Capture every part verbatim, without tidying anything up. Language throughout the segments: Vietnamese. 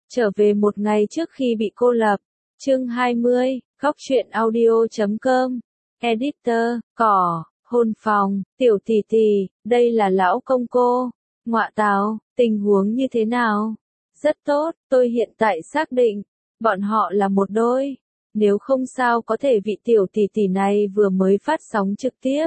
Trở về một ngày trước khi bị cô lập. Chương hai mươi, góc truyện audio chấm com. Editor, cỏ, hôn phòng, tiểu tỷ tỷ, đây là lão công cô. Ngọa tào, tình huống như thế nào? Rất tốt, tôi hiện tại xác định, bọn họ là một đôi. Nếu không sao có thể vị tiểu tỷ tỷ này vừa mới phát sóng trực tiếp.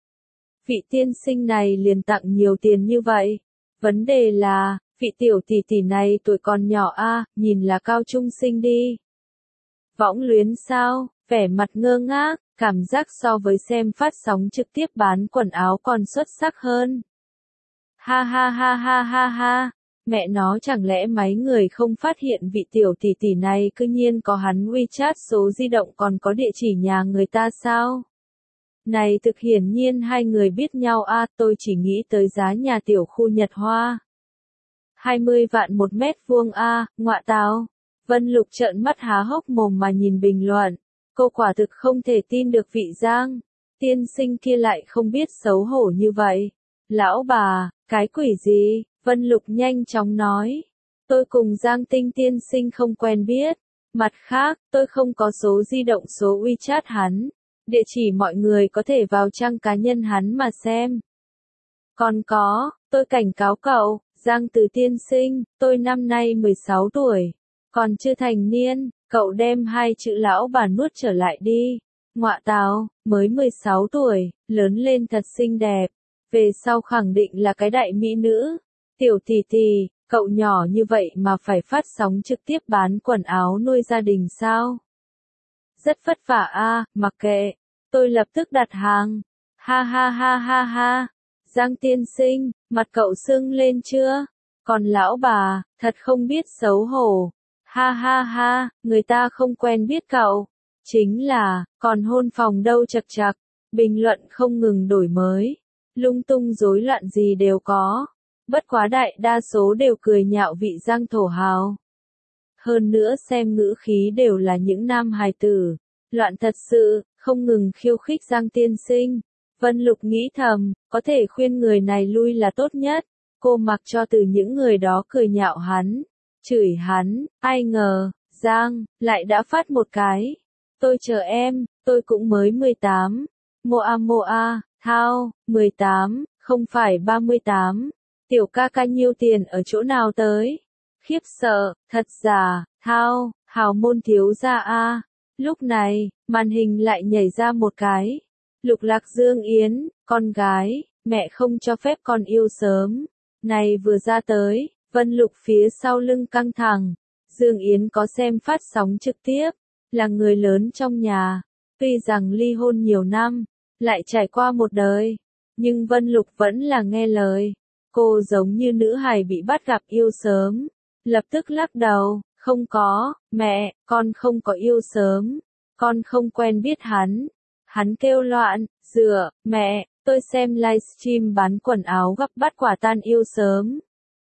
Vị tiên sinh này liền tặng nhiều tiền như vậy. Vấn đề là, vị tiểu tỷ tỷ này tuổi còn nhỏ a, nhìn là cao trung sinh đi. Võng luyến sao, vẻ mặt ngơ ngác, cảm giác so với xem phát sóng trực tiếp bán quần áo còn xuất sắc hơn. Ha ha ha ha ha ha, mẹ nó chẳng lẽ mấy người không phát hiện vị tiểu tỷ tỷ này cư nhiên có hắn WeChat số di động còn có địa chỉ nhà người ta sao? Này thực hiển nhiên hai người biết nhau a, tôi chỉ nghĩ tới giá nhà tiểu khu Nhật Hoa. hai mươi vạn một mét vuông a, ngọa tào. Vân Lục trợn mắt há hốc mồm mà nhìn bình luận. Cô quả thực không thể tin được vị Giang. Tiên sinh kia lại không biết xấu hổ như vậy. Lão bà, cái quỷ gì? Vân Lục nhanh chóng nói. Tôi cùng Giang Tinh tiên sinh không quen biết. Mặt khác, tôi không có số di động số WeChat hắn. Địa chỉ mọi người có thể vào trang cá nhân hắn mà xem. Còn có, tôi cảnh cáo cậu, Giang Từ tiên sinh, tôi năm nay mười sáu tuổi. Còn chưa thành niên, cậu đem hai chữ lão bà nuốt trở lại đi. Ngọa tào, mới mười sáu tuổi, lớn lên thật xinh đẹp. Về sau khẳng định là cái đại mỹ nữ. Tiểu tỷ tỷ, cậu nhỏ như vậy mà phải phát sóng trực tiếp bán quần áo nuôi gia đình sao? Rất vất vả a, mặc kệ. Tôi lập tức đặt hàng. Ha ha ha ha ha. Giang tiên sinh, mặt cậu sưng lên chưa? Còn lão bà, thật không biết xấu hổ. Ha ha ha, người ta không quen biết cậu. Chính là, còn hôn phòng đâu chật chật. Bình luận không ngừng đổi mới. Lung tung rối loạn gì đều có. Bất quá đại đa số đều cười nhạo vị Giang thổ hào. Hơn nữa xem ngữ khí đều là những nam hài tử. Loạn thật sự, không ngừng khiêu khích Giang tiên sinh. Vân Lục nghĩ thầm, có thể khuyên người này lui là tốt nhất. Cô mặc cho từ những người đó cười nhạo hắn. Chửi hắn, ai ngờ, Giang, lại đã phát một cái. Tôi chờ em, tôi cũng mới mười tám. Moa moa, thao, mười tám, không phải ba mươi tám. Tiểu ca ca nhiêu tiền ở chỗ nào tới? Khiếp sợ, thật giả, thao, hào môn thiếu gia a. Lúc này, màn hình lại nhảy ra một cái. Lục Lạc Dương Yến, con gái, mẹ không cho phép con yêu sớm. Này vừa ra tới. Vân Lục phía sau lưng căng thẳng. Dương Yến có xem phát sóng trực tiếp, là người lớn trong nhà. Tuy rằng ly hôn nhiều năm, lại trải qua một đời, nhưng Vân Lục vẫn là nghe lời. Cô giống như nữ hài bị bắt gặp yêu sớm. Lập tức lắc đầu, không có, mẹ, con không có yêu sớm. Con không quen biết hắn. Hắn kêu loạn, dựa, mẹ, tôi xem livestream bán quần áo gặp bắt quả tan yêu sớm.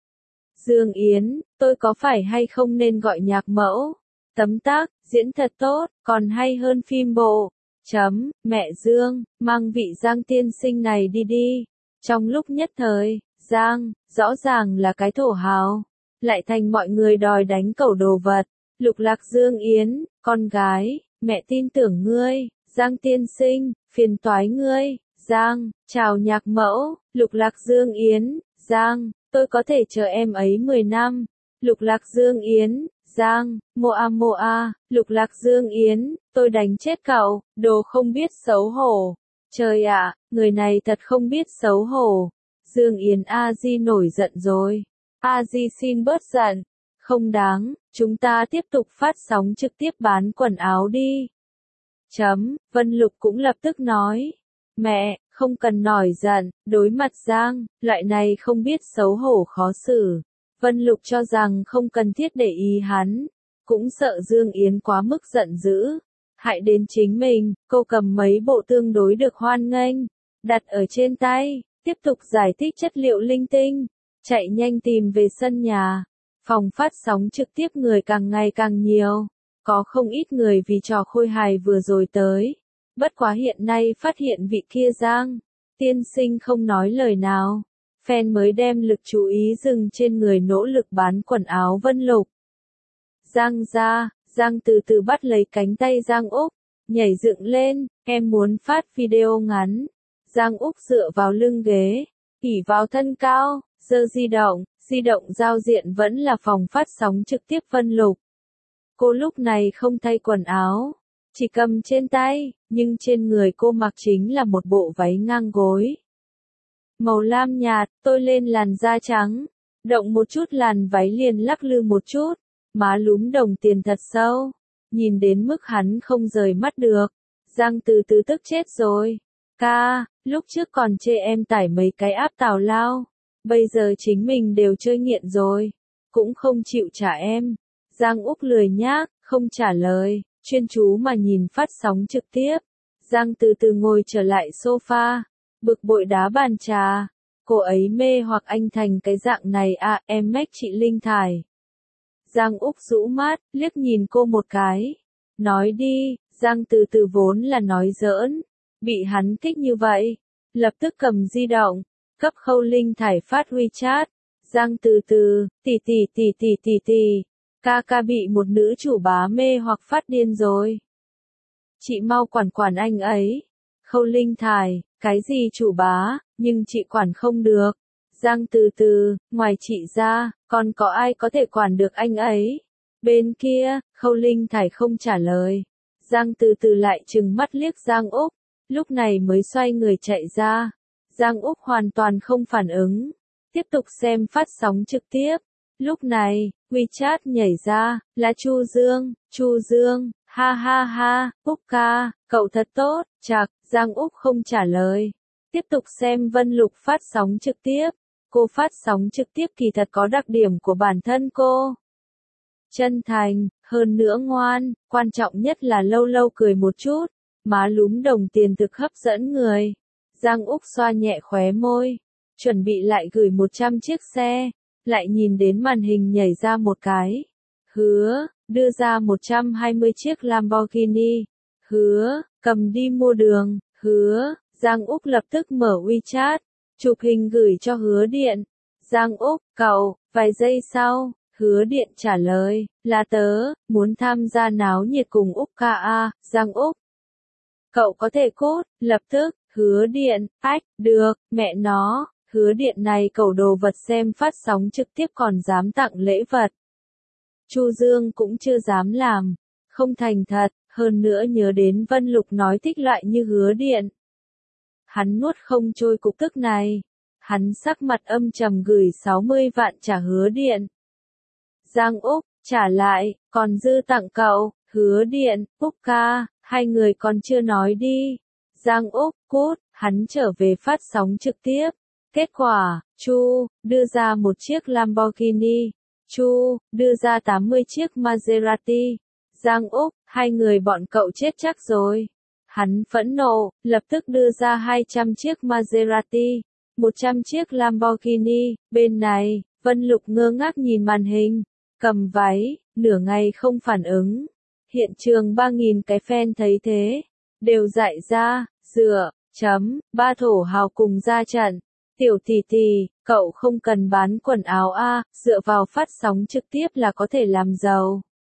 Dương Yến, tôi có phải hay không nên gọi nhạc mẫu? Tấm tắc, diễn thật tốt, còn hay hơn phim bộ. Chấm, mẹ Dương, mang vị Giang tiên sinh này đi đi. Trong lúc nhất thời, Giang, rõ ràng là cái thổ hào. Lại thành mọi người đòi đánh cẩu đồ vật. Lục Lạc Dương Yến, con gái, mẹ tin tưởng ngươi. Giang tiên sinh, phiền toái ngươi. Giang, chào nhạc mẫu. Lục Lạc Dương Yến, Giang. Tôi có thể chờ em ấy mười năm. Lục Lạc Dương Yến, Giang, moa moa, Lục Lạc Dương Yến, tôi đánh chết cậu, đồ không biết xấu hổ. Trời ạ, người này thật không biết xấu hổ. Dương Yến a di nổi giận rồi. A di xin bớt giận. Không đáng, chúng ta tiếp tục phát sóng trực tiếp bán quần áo đi. Chấm, Vân Lục cũng lập tức nói. Mẹ, không cần nổi giận, đối mặt Giang, loại này không biết xấu hổ khó xử. Vân Lục cho rằng không cần thiết để ý hắn, cũng sợ Dương Yến quá mức giận dữ. Hại đến chính mình, cô cầm mấy bộ tương đối được hoan nghênh, đặt ở trên tay, tiếp tục giải thích chất liệu linh tinh, chạy nhanh tìm về sân nhà. Phòng phát sóng trực tiếp người càng ngày càng nhiều, có không ít người vì trò khôi hài vừa rồi tới. Bất quá hiện nay phát hiện vị kia Giang tiên sinh không nói lời nào, fan mới đem lực chú ý dừng trên người nỗ lực bán quần áo Vân Lục. Giang ra, Giang từ từ bắt lấy cánh tay Giang Úc, nhảy dựng lên, em muốn phát video ngắn. Giang Úc dựa vào lưng ghế, ỉ vào thân cao, giơ di động, di động giao diện vẫn là phòng phát sóng trực tiếp Vân Lục. Cô lúc này không thay quần áo, chỉ cầm trên tay, nhưng trên người cô mặc chính là một bộ váy ngang gối. Màu lam nhạt, tôi lên làn da trắng, động một chút làn váy liền lắc lư một chút, má lúm đồng tiền thật sâu, nhìn đến mức hắn không rời mắt được. Giang từ từ tức chết rồi. Ca, lúc trước còn chê em tải mấy cái app tào lao, bây giờ chính mình đều chơi nghiện rồi, cũng không chịu trả em. Giang Úc lười nhác, không trả lời, chuyên chú mà nhìn phát sóng trực tiếp. Giang từ từ ngồi trở lại sofa, bực bội đá bàn trà. Cô ấy mê hoặc anh thành cái dạng này à, em mách chị Linh Thải. Giang Úc rũ mắt, liếc nhìn cô một cái. Nói đi, Giang từ từ vốn là nói giỡn, bị hắn kích như vậy, lập tức cầm di động, cấp Khâu Linh Thải phát WeChat. Giang từ từ, tỷ tỷ tỷ tỷ tỷ tỷ, ca ca bị một nữ chủ bá mê hoặc phát điên rồi. Chị mau quản quản anh ấy. Khâu Linh Thải, cái gì chủ bá, nhưng chị quản không được. Giang từ từ, ngoài chị ra, còn có ai có thể quản được anh ấy? Bên kia, Khâu Linh Thải không trả lời. Giang từ từ lại trừng mắt liếc Giang Úc, lúc này mới xoay người chạy ra. Giang Úc hoàn toàn không phản ứng, tiếp tục xem phát sóng trực tiếp. Lúc này, WeChat nhảy ra, là Chu Dương. Chu Dương, ha ha ha, Úc ca, cậu thật tốt, chạc. Giang Úc không trả lời, tiếp tục xem Vân Lục phát sóng trực tiếp. Cô phát sóng trực tiếp kỳ thật có đặc điểm của bản thân cô. Chân thành, hơn nữa ngoan, quan trọng nhất là lâu lâu cười một chút, má lúm đồng tiền thực hấp dẫn người. Giang Úc xoa nhẹ khóe môi, chuẩn bị lại gửi một trăm chiếc xe, lại nhìn đến màn hình nhảy ra một cái. Hứa, đưa ra một trăm hai mươi chiếc Lamborghini. Hứa, cầm đi mua đường. Hứa, Giang Úc lập tức mở WeChat, chụp hình gửi cho Hứa Điện. Giang Úc, cậu, vài giây sau, Hứa Điện trả lời, là tớ, muốn tham gia náo nhiệt cùng Úc ca a. Giang Úc, cậu có thể cốt, lập tức, Hứa Điện, ách, được, mẹ nó, Hứa Điện này cẩu đồ vật xem phát sóng trực tiếp còn dám tặng lễ vật. Chu Dương cũng chưa dám làm, không thành thật, hơn nữa nhớ đến Vân Lục nói thích loại như Hứa Điện. Hắn nuốt không trôi cục tức này, hắn sắc mặt âm trầm gửi sáu mươi vạn trả Hứa Điện. Giang Úc, trả lại, còn dư tặng cậu. Hứa Điện, Úc ca, hai người còn chưa nói đi. Giang Úc, cút, hắn trở về phát sóng trực tiếp. Kết quả, Chu, đưa ra một chiếc Lamborghini. Chu, đưa ra tám mươi chiếc Maserati. Giang Úc, hai người bọn cậu chết chắc rồi. Hắn phẫn nộ, lập tức đưa ra hai trăm chiếc Maserati, một trăm chiếc Lamborghini. Bên này, Vân Lục ngơ ngác nhìn màn hình, cầm váy, nửa ngày không phản ứng. Hiện trường ba nghìn cái fan thấy thế, đều dại ra, dựa, chấm, ba thổ hào cùng ra trận. Tiểu tỷ tỷ, cậu không cần bán quần áo a, dựa vào phát sóng trực tiếp là có thể làm giàu.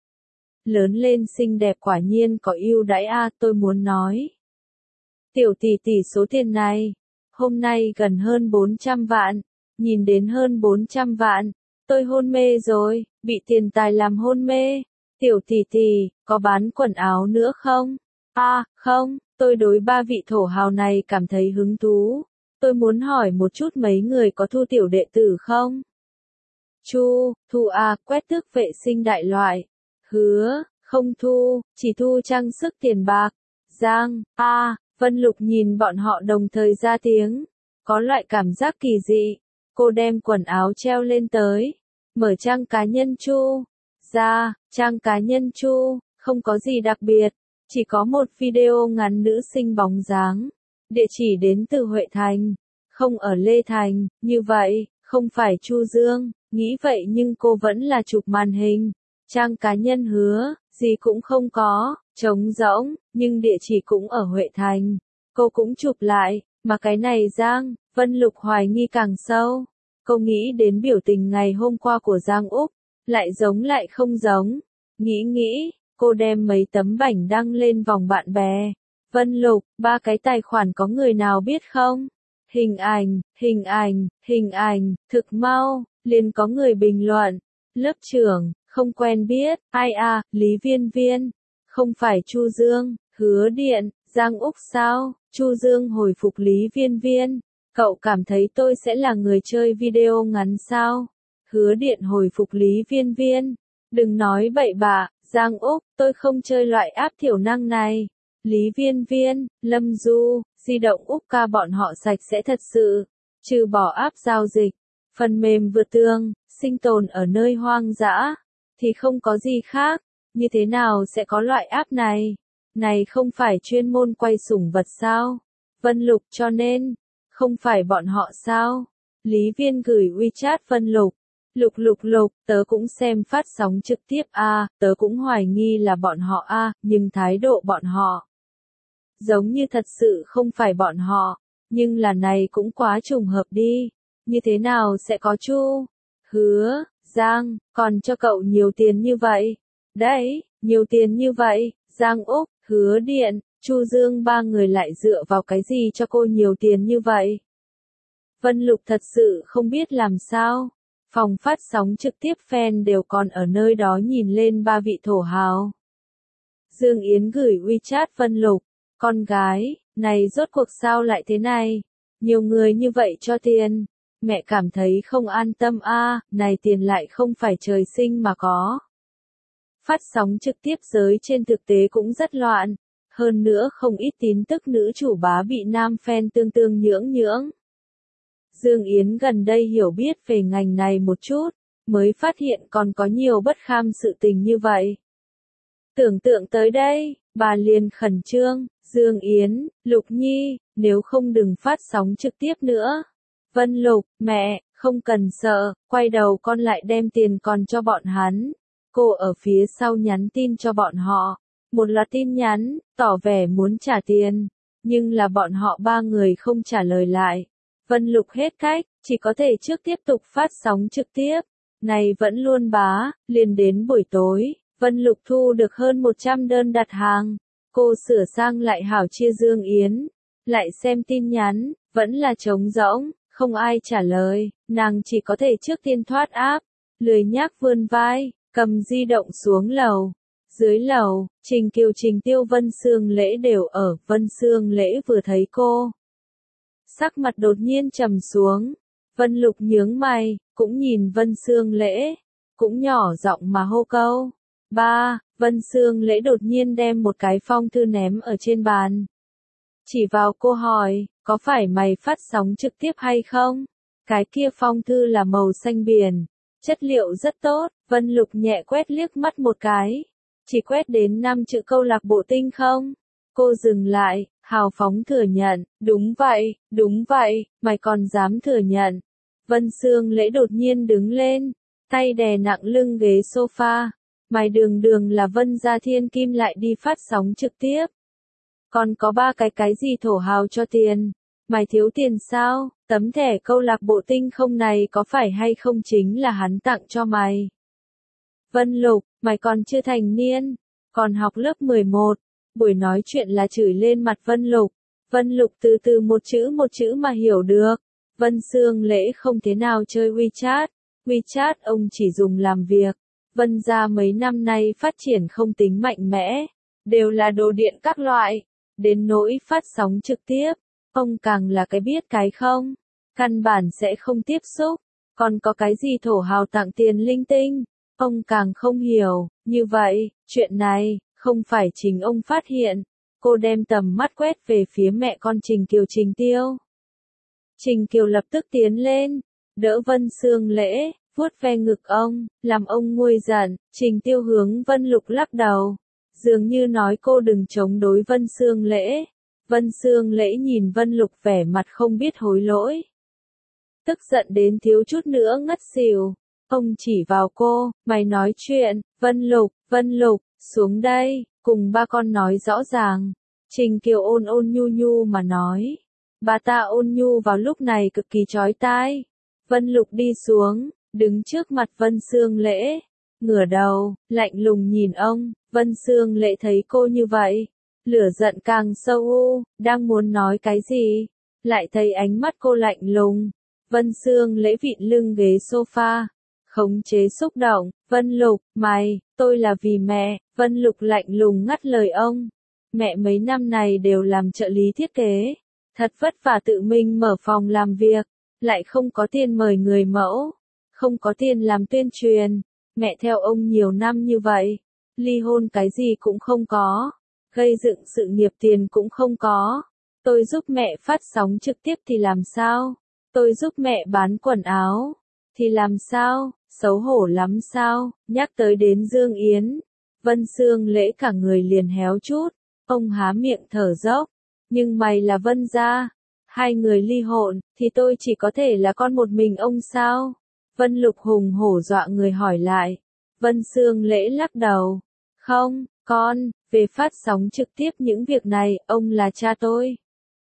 Lớn lên xinh đẹp quả nhiên có ưu đãi a, tôi muốn nói. Tiểu tỷ tỷ số tiền này, hôm nay gần hơn bốn trăm vạn, nhìn đến hơn bốn trăm vạn, tôi hôn mê rồi, bị tiền tài làm hôn mê. Tiểu tỷ tỷ, có bán quần áo nữa không? À, không, tôi đối ba vị thổ hào này cảm thấy hứng thú. Tôi muốn hỏi một chút mấy người có thu tiểu đệ tử không? Chu, thu à, quét tước vệ sinh đại loại. Hứa, không thu, chỉ thu trang sức tiền bạc. Giang, a, à, Vân Lục nhìn bọn họ đồng thời ra tiếng. Có loại cảm giác kỳ dị. Cô đem quần áo treo lên tới. Mở trang cá nhân Chu. Ra, trang cá nhân Chu, không có gì đặc biệt. Chỉ có một video ngắn nữ sinh bóng dáng. Địa chỉ đến từ Huệ Thành. Không ở Lê Thành, như vậy, không phải Chu Dương. Nghĩ vậy nhưng cô vẫn là chụp màn hình. Trang cá nhân Hứa, gì cũng không có, trống rỗng, nhưng địa chỉ cũng ở Huệ Thành. Cô cũng chụp lại, mà cái này Giang, Vân Lục hoài nghi càng sâu. Cô nghĩ đến biểu tình ngày hôm qua của Giang Úc, lại giống lại không giống. Nghĩ nghĩ, cô đem mấy tấm bảnh đăng lên vòng bạn bè. Vân Lục, ba cái tài khoản có người nào biết không? Hình ảnh, hình ảnh, hình ảnh, thực mau, liền có người bình luận. Lớp trưởng, không quen biết, ai à, Lý Viên Viên. Không phải Chu Dương, Hứa Điện, Giang Úc sao? Chu Dương hồi phục Lý Viên Viên. Cậu cảm thấy tôi sẽ là người chơi video ngắn sao? Hứa Điện hồi phục Lý Viên Viên. Đừng nói bậy bạ, Giang Úc, tôi không chơi loại app thiểu năng này. Lý Viên Viên, Lâm Du, di động Úc ca bọn họ sạch sẽ thật sự. Trừ bỏ app giao dịch, phần mềm vượt tường, sinh tồn ở nơi hoang dã, thì không có gì khác. Như thế nào sẽ có loại app này? Này không phải chuyên môn quay sủng vật sao? Vân Lục cho nên, không phải bọn họ sao? Lý Viên gửi WeChat Vân Lục. Lục lục lục, tớ cũng xem phát sóng trực tiếp a, à, tớ cũng hoài nghi là bọn họ a, à, nhưng thái độ bọn họ giống như thật sự không phải bọn họ, nhưng là này cũng quá trùng hợp đi. Như thế nào sẽ có Chu, Hứa, Giang, còn cho cậu nhiều tiền như vậy? Đấy, nhiều tiền như vậy, Giang Úc, Hứa Điện, Chu Dương ba người lại dựa vào cái gì cho cô nhiều tiền như vậy? Vân Lục thật sự không biết làm sao. Phòng phát sóng trực tiếp fan đều còn ở nơi đó nhìn lên ba vị thổ hào. Dương Yến gửi WeChat Vân Lục. Con gái, này rốt cuộc sao lại thế này? Nhiều người như vậy cho tiền. Mẹ cảm thấy không an tâm a, à, này tiền lại không phải trời sinh mà có. Phát sóng trực tiếp giới trên thực tế cũng rất loạn. Hơn nữa không ít tin tức nữ chủ bá bị nam fan tương tương nhưỡng nhưỡng. Dương Yến gần đây hiểu biết về ngành này một chút, mới phát hiện còn có nhiều bất kham sự tình như vậy. Tưởng tượng tới đây, bà liền khẩn trương, Dương Yến, Lục Nhi, nếu không đừng phát sóng trực tiếp nữa. Vân Lục, mẹ, không cần sợ, quay đầu con lại đem tiền còn cho bọn hắn. Cô ở phía sau nhắn tin cho bọn họ. Một là tin nhắn, tỏ vẻ muốn trả tiền, nhưng là bọn họ ba người không trả lời lại. Vân Lục hết cách, chỉ có thể trước tiếp tục phát sóng trực tiếp. Này vẫn luôn bá, liền đến buổi tối, Vân Lục thu được hơn một trăm đơn đặt hàng. Cô sửa sang lại hảo chia Dương Yến, lại xem tin nhắn, vẫn là trống rỗng, không ai trả lời, nàng chỉ có thể trước tiên thoát app, lười nhác vươn vai, cầm di động xuống lầu. Dưới lầu, Trình Kiều Trình Tiêu Vân Sương Lễ đều ở, Vân Sương Lễ vừa thấy cô. Sắc mặt đột nhiên trầm xuống, Vân Lục nhướng mày, cũng nhìn Vân Sương Lễ, cũng nhỏ giọng mà hô câu. Ba, Vân Sương Lễ đột nhiên đem một cái phong thư ném ở trên bàn. Chỉ vào cô hỏi, có phải mày phát sóng trực tiếp hay không? Cái kia phong thư là màu xanh biển, chất liệu rất tốt, Vân Lục nhẹ quét liếc mắt một cái. Chỉ quét đến năm chữ câu lạc bộ tinh không? Cô dừng lại, hào phóng thừa nhận, đúng vậy, đúng vậy, mày còn dám thừa nhận. Vân Sương Lễ đột nhiên đứng lên, tay đè nặng lưng ghế sofa. Mày đường đường là Vân gia thiên kim lại đi phát sóng trực tiếp. Còn có ba cái cái gì thổ hào cho tiền? Mày thiếu tiền sao? Tấm thẻ câu lạc bộ tinh không này có phải hay không chính là hắn tặng cho mày? Vân Lục, mày còn chưa thành niên, còn học lớp mười một. Buổi nói chuyện là chửi lên mặt Vân Lục. Vân Lục từ từ một chữ một chữ mà hiểu được. Vân Sương Lễ không thế nào chơi WeChat. WeChat ông chỉ dùng làm việc. Vân gia mấy năm nay phát triển không tính mạnh mẽ. Đều là đồ điện các loại. Đến nỗi phát sóng trực tiếp. Ông càng là cái biết cái không. Căn bản sẽ không tiếp xúc. Còn có cái gì thổ hào tặng tiền linh tinh. Ông càng không hiểu. Như vậy, chuyện này, không phải chính ông phát hiện. Cô đem tầm mắt quét về phía mẹ con Trình Kiều Trình Tiêu. Trình Kiều lập tức tiến lên, đỡ Vân Sương Lễ, vuốt ve ngực ông, làm ông nguôi giận. Trình Tiêu hướng Vân Lục lắc đầu, dường như nói cô đừng chống đối Vân Sương Lễ. Vân Sương Lễ nhìn Vân Lục vẻ mặt không biết hối lỗi. Tức giận đến thiếu chút nữa ngất xỉu. Ông chỉ vào cô, mày nói chuyện, Vân Lục, Vân Lục, xuống đây, cùng ba con nói rõ ràng. Trình Kiều ôn ôn nhu nhu mà nói. Bà ta ôn nhu vào lúc này cực kỳ chói tai. Vân Lục đi xuống, đứng trước mặt Vân Sương Lễ. ngửa đầu, lạnh lùng nhìn ông. Vân Sương Lễ thấy cô như vậy, lửa giận càng sâu u, đang muốn nói cái gì, lại thấy ánh mắt cô lạnh lùng. Vân Sương Lễ vịn lưng ghế sofa, khống chế xúc động. Vân Lục, mày, tôi là vì mẹ. Vân Lục lạnh lùng ngắt lời ông. Mẹ mấy năm này đều làm trợ lý thiết kế, thật vất vả tự mình mở phòng làm việc, lại không có tiền mời người mẫu, không có tiền làm tuyên truyền. Mẹ theo ông nhiều năm như vậy, ly hôn cái gì cũng không có, gây dựng sự nghiệp tiền cũng không có. Tôi giúp mẹ phát sóng trực tiếp thì làm sao? Tôi giúp mẹ bán quần áo thì làm sao? Xấu hổ lắm sao? Nhắc tới đến Dương Yến, Vân Sương Lễ cả người liền héo chút. Ông há miệng thở dốc. Nhưng mày là Vân gia, hai người ly hôn, thì tôi chỉ có thể là con một mình ông sao? Vân Lục hùng hổ dọa người hỏi lại. Vân Sương Lễ lắc đầu. Không, con, về phát sóng trực tiếp những việc này, ông là cha tôi.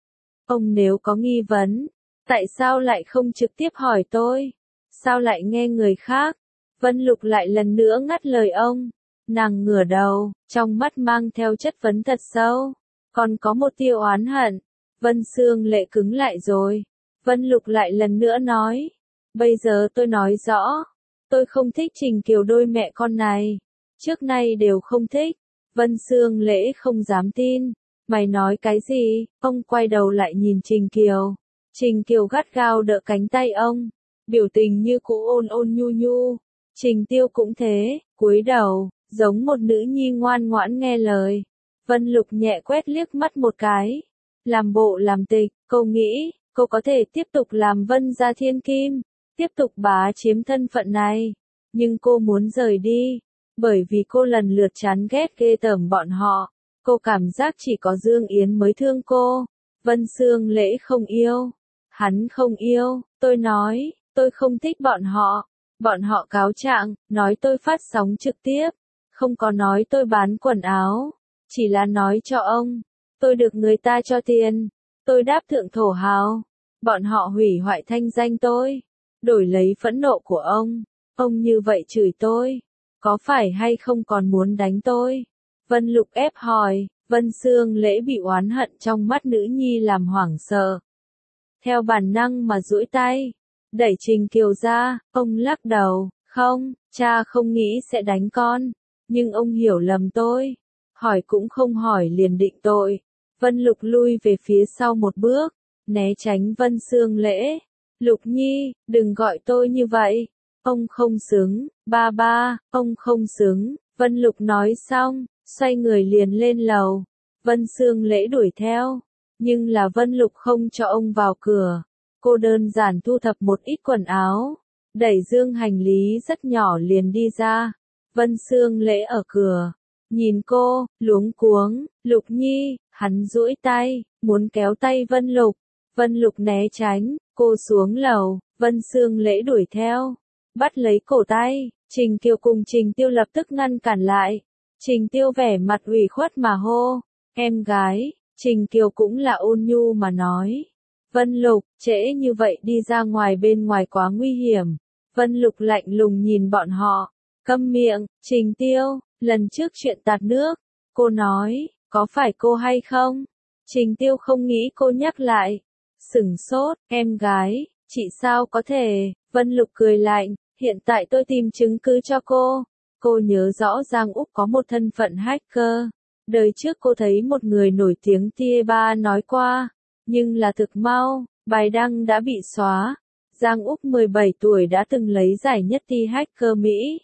Ông nếu có nghi vấn, tại sao lại không trực tiếp hỏi tôi? Sao lại nghe người khác? Vân Lục lại lần nữa ngắt lời ông. Nàng ngửa đầu, trong mắt mang theo chất vấn thật sâu, còn có một tia oán hận. Vân Sương Lễ cứng lại rồi. Vân Lục lại lần nữa nói. Bây giờ tôi nói rõ, tôi không thích Trình Kiều đôi mẹ con này. Trước nay đều không thích. Vân Sương Lễ không dám tin. Mày nói cái gì? Ông quay đầu lại nhìn Trình Kiều. Trình Kiều gắt gao đỡ cánh tay ông, biểu tình như cũ ôn ôn nhu nhu. Trình Tiêu cũng thế, cúi đầu, giống một nữ nhi ngoan ngoãn nghe lời. Vân Lục nhẹ quét liếc mắt một cái. Làm bộ làm tịch, cô nghĩ, cô có thể tiếp tục làm Vân gia thiên kim, tiếp tục bá chiếm thân phận này. Nhưng cô muốn rời đi, bởi vì cô lần lượt chán ghét ghê tởm bọn họ. Cô cảm giác chỉ có Dương Yến mới thương cô. Vân Sương Lễ không yêu. Hắn không yêu, tôi nói, tôi không thích bọn họ. Bọn họ cáo trạng, nói tôi phát sóng trực tiếp. Không có nói tôi bán quần áo. Chỉ là nói cho ông, tôi được người ta cho tiền. Tôi đáp thượng thổ hào. Bọn họ hủy hoại thanh danh tôi, đổi lấy phẫn nộ của ông. Ông như vậy chửi tôi, có phải hay không còn muốn đánh tôi? Vân Lục ép hỏi. Vân Sương Lễ bị oán hận trong mắt nữ nhi làm hoảng sợ. Theo bản năng mà duỗi tay, đẩy Trình Kiều ra. Ông lắc đầu. Không, cha không nghĩ sẽ đánh con. Nhưng ông hiểu lầm tôi. Hỏi cũng không hỏi liền định tội. Vân Lục lui về phía sau một bước, né tránh Vân Sương Lễ. Lục Nhi, đừng gọi tôi như vậy. Ông không xứng. Ba ba, ông không xứng. Vân Lục nói xong, xoay người liền lên lầu. Vân Sương Lễ đuổi theo. Nhưng là Vân Lục không cho ông vào cửa. Cô đơn giản thu thập một ít quần áo, đẩy dương hành lý rất nhỏ liền đi ra. Vân Sương Lễ ở cửa, nhìn cô, luống cuống. Lục Nhi, hắn duỗi tay, muốn kéo tay Vân Lục. Vân Lục né tránh, cô xuống lầu. Vân Sương Lễ đuổi theo, bắt lấy cổ tay. Trình Kiều cùng Trình Tiêu lập tức ngăn cản lại. Trình Tiêu vẻ mặt ủy khuất mà hô, em gái. Trình Kiều cũng là ôn nhu mà nói. Vân Lục, trễ như vậy đi ra ngoài bên ngoài quá nguy hiểm. Vân Lục lạnh lùng nhìn bọn họ. Câm miệng. Trình Tiêu, lần trước chuyện tạt nước, cô nói, có phải cô hay không? Trình Tiêu không nghĩ cô nhắc lại. Sửng sốt, em gái, chị sao có thể? Vân Lục cười lạnh, hiện tại tôi tìm chứng cứ cho cô. Cô nhớ rõ Giang Úc có một thân phận hacker. Đời trước cô thấy một người nổi tiếng Tie ba nói qua, nhưng là thực mau, bài đăng đã bị xóa. Giang Úc mười bảy tuổi đã từng lấy giải nhất thi hacker Mỹ.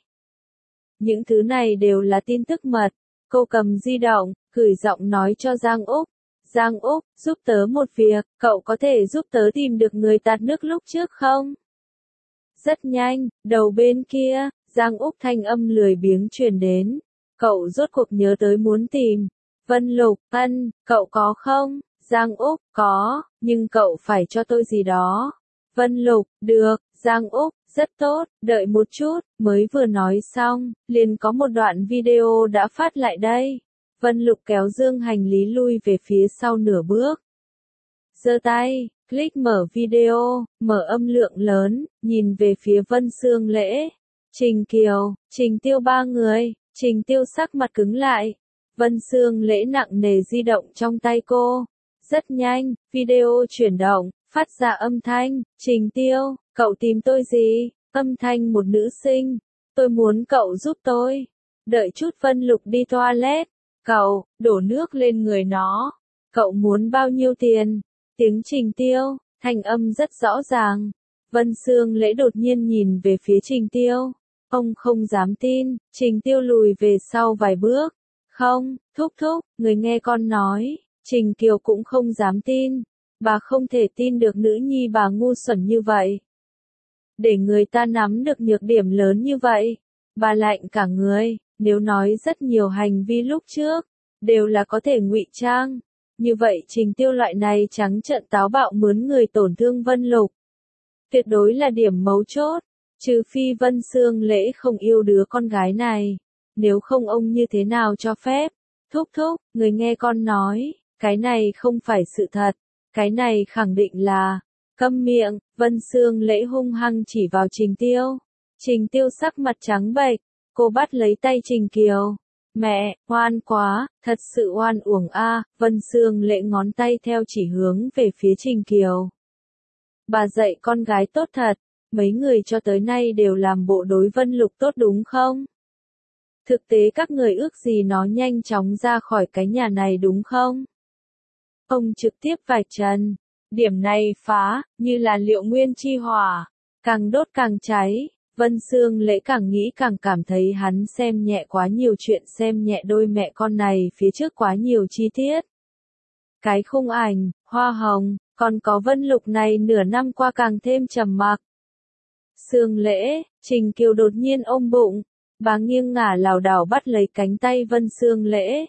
Những thứ này đều là tin tức mật. Cô cầm di động, gửi giọng nói cho Giang Úc. Giang Úc, giúp tớ một việc, cậu có thể giúp tớ tìm được người tạt nước lúc trước không? Rất nhanh, đầu bên kia, Giang Úc thanh âm lười biếng truyền đến. Cậu rốt cuộc nhớ tới muốn tìm. Vân Lục, ân, cậu có không? Giang Úc, có, nhưng cậu phải cho tôi gì đó. Vân Lục, được. Giang Úc, rất tốt, đợi một chút. Mới vừa nói xong, liền có một đoạn video đã phát lại đây. Vân Lục kéo dương hành lý lui về phía sau nửa bước. Giơ tay, click mở video, mở âm lượng lớn, nhìn về phía Vân Sương Lễ. Trình Kiều, Trình Tiêu ba người, Trình Tiêu sắc mặt cứng lại. Vân Sương Lễ nặng nề di động trong tay cô. Rất nhanh, video chuyển động, phát ra âm thanh, Trình Tiêu, cậu tìm tôi gì? Âm thanh một nữ sinh, tôi muốn cậu giúp tôi. Đợi chút Vân Lục đi toilet, cậu, đổ nước lên người nó. Cậu muốn bao nhiêu tiền? Tiếng Trình Tiêu, thanh âm rất rõ ràng. Vân Sương Lễ đột nhiên nhìn về phía Trình Tiêu. Ông không dám tin, Trình Tiêu lùi về sau vài bước. Không, thúc thúc, người nghe con nói. Trình Kiều cũng không dám tin. Bà không thể tin được nữ nhi bà ngu xuẩn như vậy. Để người ta nắm được nhược điểm lớn như vậy. Bà lạnh cả người, nếu nói rất nhiều hành vi lúc trước, đều là có thể ngụy trang. Như vậy Trình Tiêu loại này trắng trợn táo bạo mướn người tổn thương Vân Lục. Tuyệt đối là điểm mấu chốt. Trừ phi Vân Sương Lễ không yêu đứa con gái này. Nếu không ông như thế nào cho phép? Thúc thúc, người nghe con nói, cái này không phải sự thật. Cái này khẳng định là... Câm miệng, Vân Sương Lễ hung hăng chỉ vào Trình Tiêu. Trình Tiêu sắc mặt trắng bệch, cô bắt lấy tay Trình Kiều. Mẹ, oan quá, thật sự oan uổng a. Vân Sương Lễ ngón tay theo chỉ hướng về phía Trình Kiều. Bà dạy con gái tốt thật, mấy người cho tới nay đều làm bộ đối Vân Lục tốt đúng không? Thực tế các người ước gì nó nhanh chóng ra khỏi cái nhà này đúng không? Ông trực tiếp vạch trần. Điểm này phá, như là liệu nguyên chi hỏa. Càng đốt càng cháy. Vân Sương Lễ càng nghĩ càng cảm thấy hắn xem nhẹ quá nhiều chuyện, xem nhẹ đôi mẹ con này phía trước quá nhiều chi tiết. Cái khung ảnh, hoa hồng, còn có Vân Lục này nửa năm qua càng thêm trầm mặc. Sương Lễ, Trình Kiều đột nhiên ôm bụng. Bà nghiêng ngả lảo đảo bắt lấy cánh tay Vân Sương Lễ.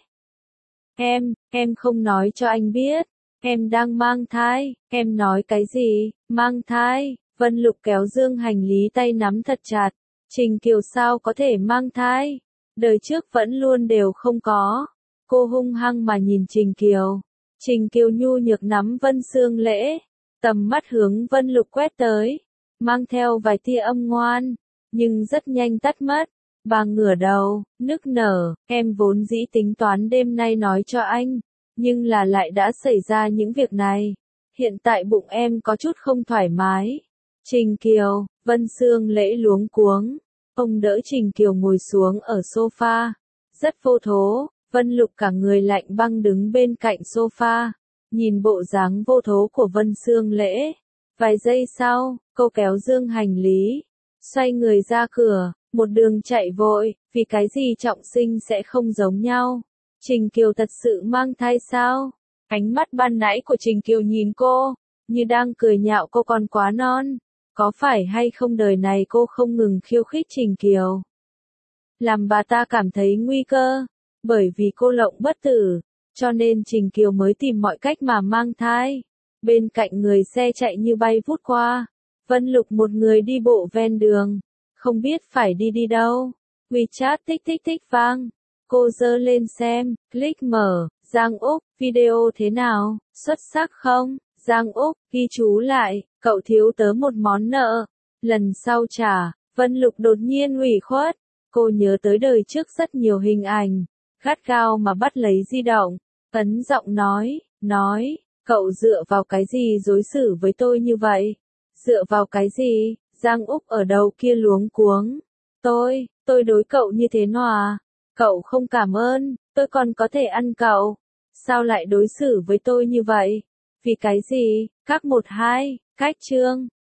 Em, em không nói cho anh biết. Em đang mang thai. Em nói cái gì? Mang thai? Vân Lục kéo dương hành lý tay nắm thật chặt. Trình Kiều sao có thể mang thai? Đời trước vẫn luôn đều không có. Cô hung hăng mà nhìn Trình Kiều. Trình Kiều nhu nhược nắm Vân Sương Lễ. Tầm mắt hướng Vân Lục quét tới. Mang theo vài tia âm ngoan. Nhưng rất nhanh tắt mất. Bà ngửa đầu, nức nở, em vốn dĩ tính toán đêm nay nói cho anh. Nhưng là lại đã xảy ra những việc này. Hiện tại bụng em có chút không thoải mái. Trình Kiều, Vân Sương Lễ luống cuống. Ông đỡ Trình Kiều ngồi xuống ở sofa. Rất vô thố, Vân Lục cả người lạnh băng đứng bên cạnh sofa. Nhìn bộ dáng vô thố của Vân Sương Lễ. Vài giây sau, cô kéo dương hành lý. Xoay người ra cửa, một đường chạy vội, vì cái gì trọng sinh sẽ không giống nhau. Trình Kiều thật sự mang thai sao? Ánh mắt ban nãy của Trình Kiều nhìn cô, như đang cười nhạo cô còn quá non. Có phải hay không đời này cô không ngừng khiêu khích Trình Kiều? Làm bà ta cảm thấy nguy cơ, bởi vì cô lộng bất tử, cho nên Trình Kiều mới tìm mọi cách mà mang thai. Bên cạnh người xe chạy như bay vút qua, Vân Lục một người đi bộ ven đường, không biết phải đi đi đâu. WeChat tích tích tích vang. Cô giơ lên xem, click mở, Giang Úc, video thế nào, xuất sắc không? Giang Úc, ghi chú lại, cậu thiếu tớ một món nợ, lần sau trả. Vân Lục đột nhiên ủy khuất, cô nhớ tới đời trước rất nhiều hình ảnh, gắt gao mà bắt lấy di động, ấn giọng nói, nói, cậu dựa vào cái gì đối xử với tôi như vậy? Dựa vào cái gì? Giang Úc ở đầu kia luống cuống. Tôi, tôi đối cậu như thế nào? Cậu không cảm ơn, tôi còn có thể ăn cậu. Sao lại đối xử với tôi như vậy? Vì cái gì? Các một hai, cách chương.